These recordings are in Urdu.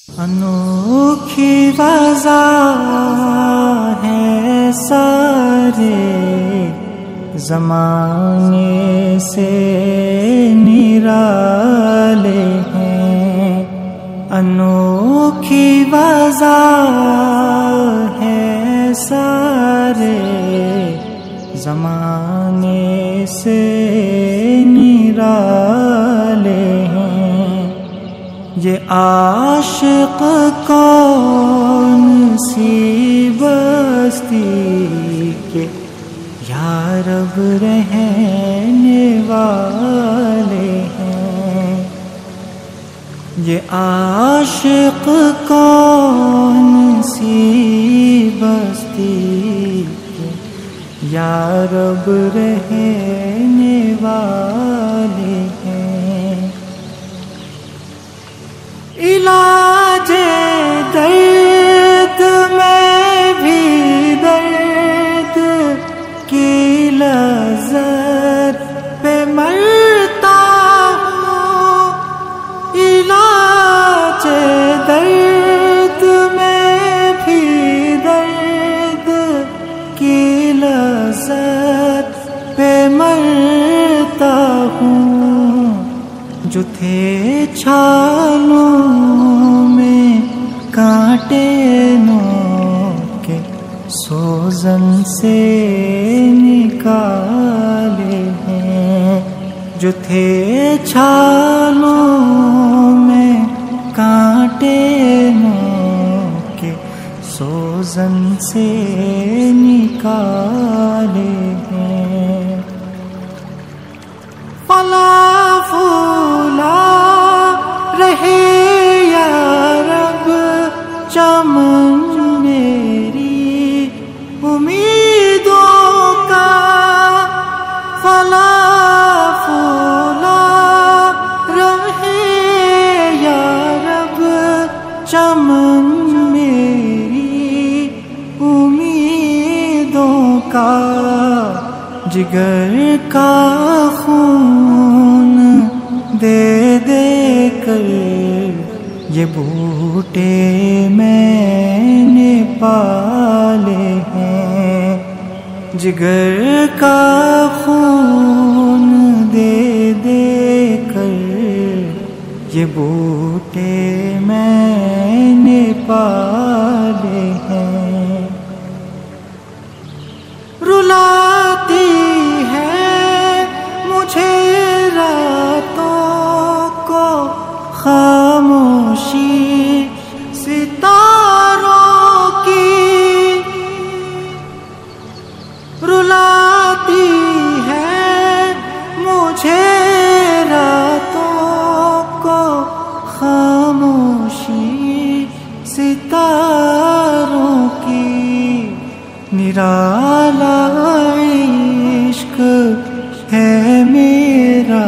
انوکھی فضا ہے سارے زمانے سے نرالے ہیں، انوکھی فضا ہے سارے زمانے سے نرالے ہیں۔ یہ عاشق کون سی بستی کے یا رب رہنے والے ہیں، یہ عاشق کون سی بستی کے یا رب رہنے والے ہیں۔ علاج درد میں بھی درد کی لذت پہ مرتا ہوں، علاج درد میں بھی درد کی لذت پہ مرتا ہوں۔ جو تھے چھالوں میں کانٹے نوکے سوزن سے نکالے ہیں، جو تھے چھالوں میں کانٹے نوکے سوزن سے نکالے ہیں۔ فلا پھولا رہے یا رب چمن میری امیدوں کا، فلا پھولا رہے یا رب چمن میری امیدوں کا۔ جگر کا خون دے دے کر یہ بوٹے میں نے پالے ہیں، جگر کا خون دے دے کر یہ بوٹے میں نے پالے ہیں۔ رلاتی ہے مجھے راتوں کو خاموشی ستاروں کی، رلاتی ہے مجھے راتوں کو خاموشی ستاروں کی۔ نرالا عشق ہے میرا،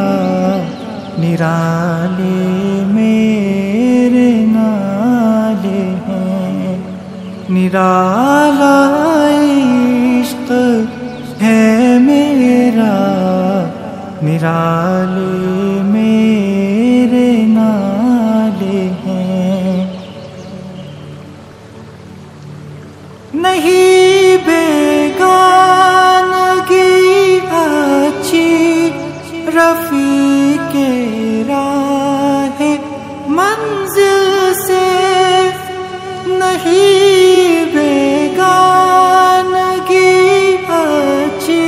نرالے میرے نالے ہیں، نرالا عشق ہے میرا، نرالے میرے نالے ہیں۔ نہیں بیگانگی اچھی رفیق راہ منزل سے، نہیں بیگانگی اچھی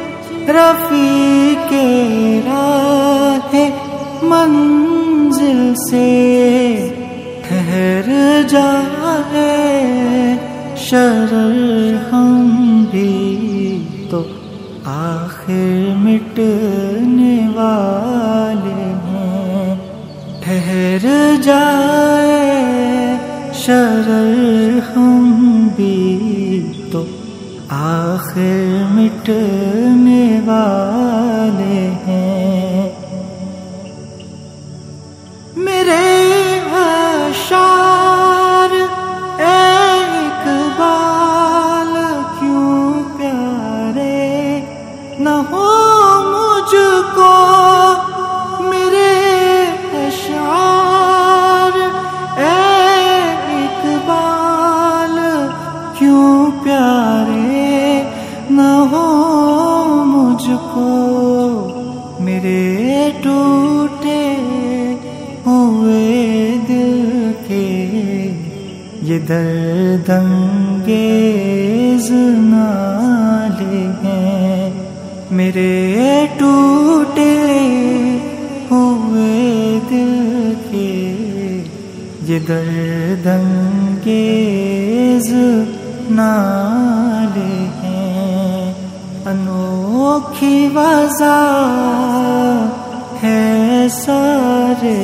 رفیق راہ منزل سے۔ ٹھہر جائے شرر ہم بھی تو آخر مٹنے والے ہیں، ٹھہر جائے شرر ہم بھی تو آخر مٹنے والے ہیں۔ میرے اشعار اقبال کیوں پیارے نہ ہو مجھ کو، میرے اشعار درد انگیز نالے ہیں میرے ٹوٹے ہوئے دل کے، یہ درد انگیز نالے ہیں۔ انوکھی وضع ہے سارے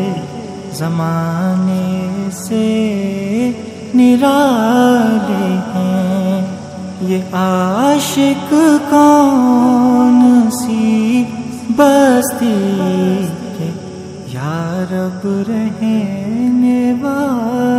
زمانے سے نرالے ہیں، یہ عاشق کون سی بستی کے یا رب رہنے والے